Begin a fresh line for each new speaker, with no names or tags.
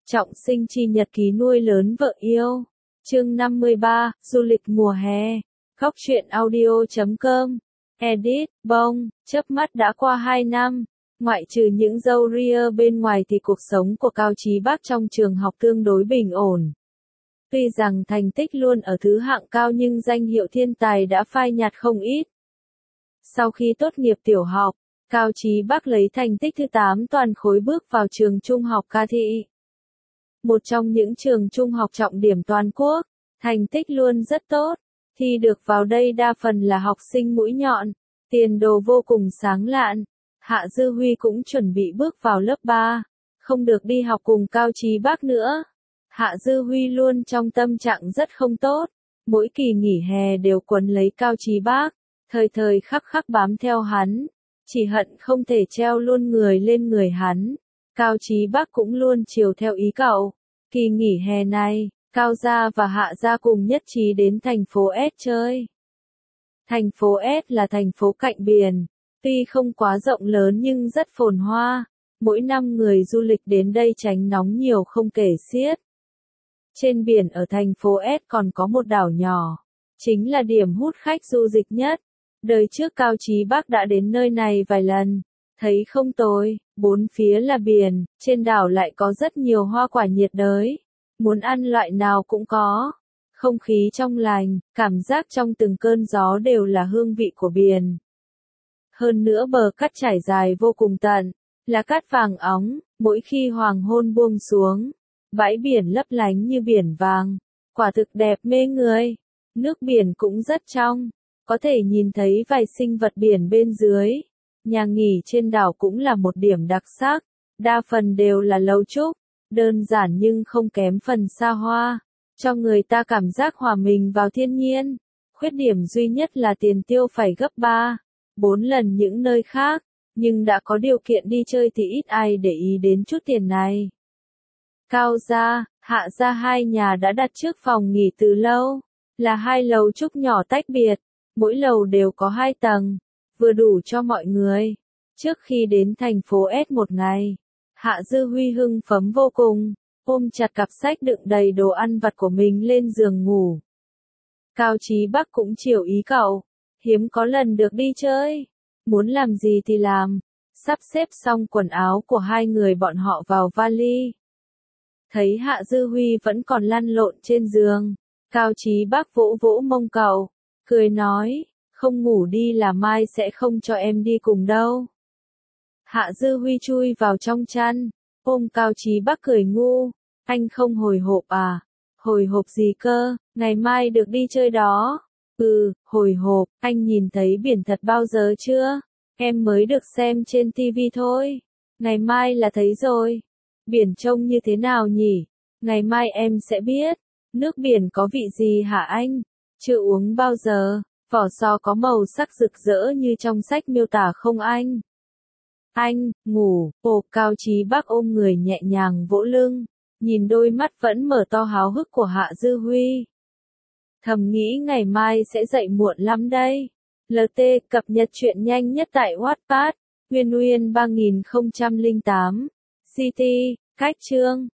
Trọng sinh chi nhật ký nuôi lớn vợ yêu. Chương 53, du lịch mùa hè. Góc truyện audio.com. Edit, bông, chớp mắt đã qua 2 năm. Ngoại trừ những râu ria bên ngoài thì cuộc sống của Cao Chí Bắc trong trường học tương đối bình ổn. Tuy rằng thành tích luôn ở thứ hạng cao nhưng danh hiệu thiên tài đã phai nhạt không ít. Sau khi tốt nghiệp tiểu học, Cao Chí Bắc lấy thành tích thứ 8 toàn khối bước vào trường trung học Ca Thị. Một trong những trường trung học trọng điểm toàn quốc, thành tích luôn rất tốt, thi được vào đây đa phần là học sinh mũi nhọn, tiền đồ vô cùng sáng lạn. Hạ Dư Huy cũng chuẩn bị bước vào lớp 3, không được đi học cùng Cao Chí Bắc nữa. Hạ Dư Huy luôn trong tâm trạng rất không tốt, mỗi kỳ nghỉ hè đều quấn lấy Cao Chí Bắc, thời thời khắc khắc bám theo hắn, chỉ hận không thể treo luôn người lên người hắn. Cao Chí Bắc cũng luôn chiều theo ý cậu. Kỳ nghỉ hè này, Cao gia và Hạ gia cùng nhất trí đến thành phố S chơi. Thành phố S là thành phố cạnh biển, tuy không quá rộng lớn nhưng rất phồn hoa, mỗi năm người du lịch đến đây tránh nóng nhiều không kể xiết. Trên biển ở thành phố S còn có một đảo nhỏ, chính là điểm hút khách du lịch nhất. Đời trước Cao Chí Bắc đã đến nơi này vài lần, thấy không tồi, bốn phía là biển, trên đảo lại có rất nhiều hoa quả nhiệt đới, muốn ăn loại nào cũng có. Không khí trong lành, cảm giác trong từng cơn gió đều là hương vị của biển. Hơn nữa bờ cát trải dài vô cùng tận, là cát vàng óng, mỗi khi hoàng hôn buông xuống, bãi biển lấp lánh như biển vàng, quả thực đẹp mê người. Nước biển cũng rất trong, có thể nhìn thấy vài sinh vật biển bên dưới. Nhà nghỉ trên đảo cũng là một điểm đặc sắc, đa phần đều là lầu trúc, đơn giản nhưng không kém phần xa hoa, cho người ta cảm giác hòa mình vào thiên nhiên. Khuyết điểm duy nhất là tiền tiêu phải gấp 3, 4 lần những nơi khác, nhưng đã có điều kiện đi chơi thì ít ai để ý đến chút tiền này. Cao gia, Hạ gia hai nhà đã đặt trước phòng nghỉ từ lâu, là 2 lầu trúc nhỏ tách biệt, mỗi lầu đều có 2 tầng, vừa đủ cho mọi người. Trước khi đến thành phố S một ngày, Hạ Dư Huy hưng phấn vô cùng, ôm chặt cặp sách đựng đầy đồ ăn vặt của mình lên giường ngủ. Cao Chí Bắc cũng chiều ý cậu, hiếm có lần được đi chơi, muốn làm gì thì làm, sắp xếp xong quần áo của hai người bọn họ vào vali. Thấy Hạ Dư Huy vẫn còn lăn lộn trên giường, Cao Chí Bắc vỗ vỗ mông cậu, cười nói, không ngủ đi là mai sẽ không cho em đi cùng đâu. Hạ Dư Huy chui vào trong chăn, ôm Cao Chí Bắc cười ngu, anh không hồi hộp à? Hồi hộp gì cơ, ngày mai được đi chơi đó. Hồi hộp, anh nhìn thấy biển thật bao giờ chưa? Em mới được xem trên TV thôi. Ngày mai là thấy rồi. Biển trông như thế nào nhỉ? Ngày mai em sẽ biết. Nước biển có vị gì hả anh? Chưa uống bao giờ. Vỏ sò có màu sắc rực rỡ như trong sách miêu tả không anh? Anh, ngủ, Cao Chí Bắc ôm người nhẹ nhàng vỗ lưng, nhìn đôi mắt vẫn mở to háo hức của Hạ Dư Huy. Thầm nghĩ ngày mai sẽ dậy muộn lắm đây. LT cập nhật truyện nhanh nhất tại Wattpad, Nguyên 3008, CT, cách chương.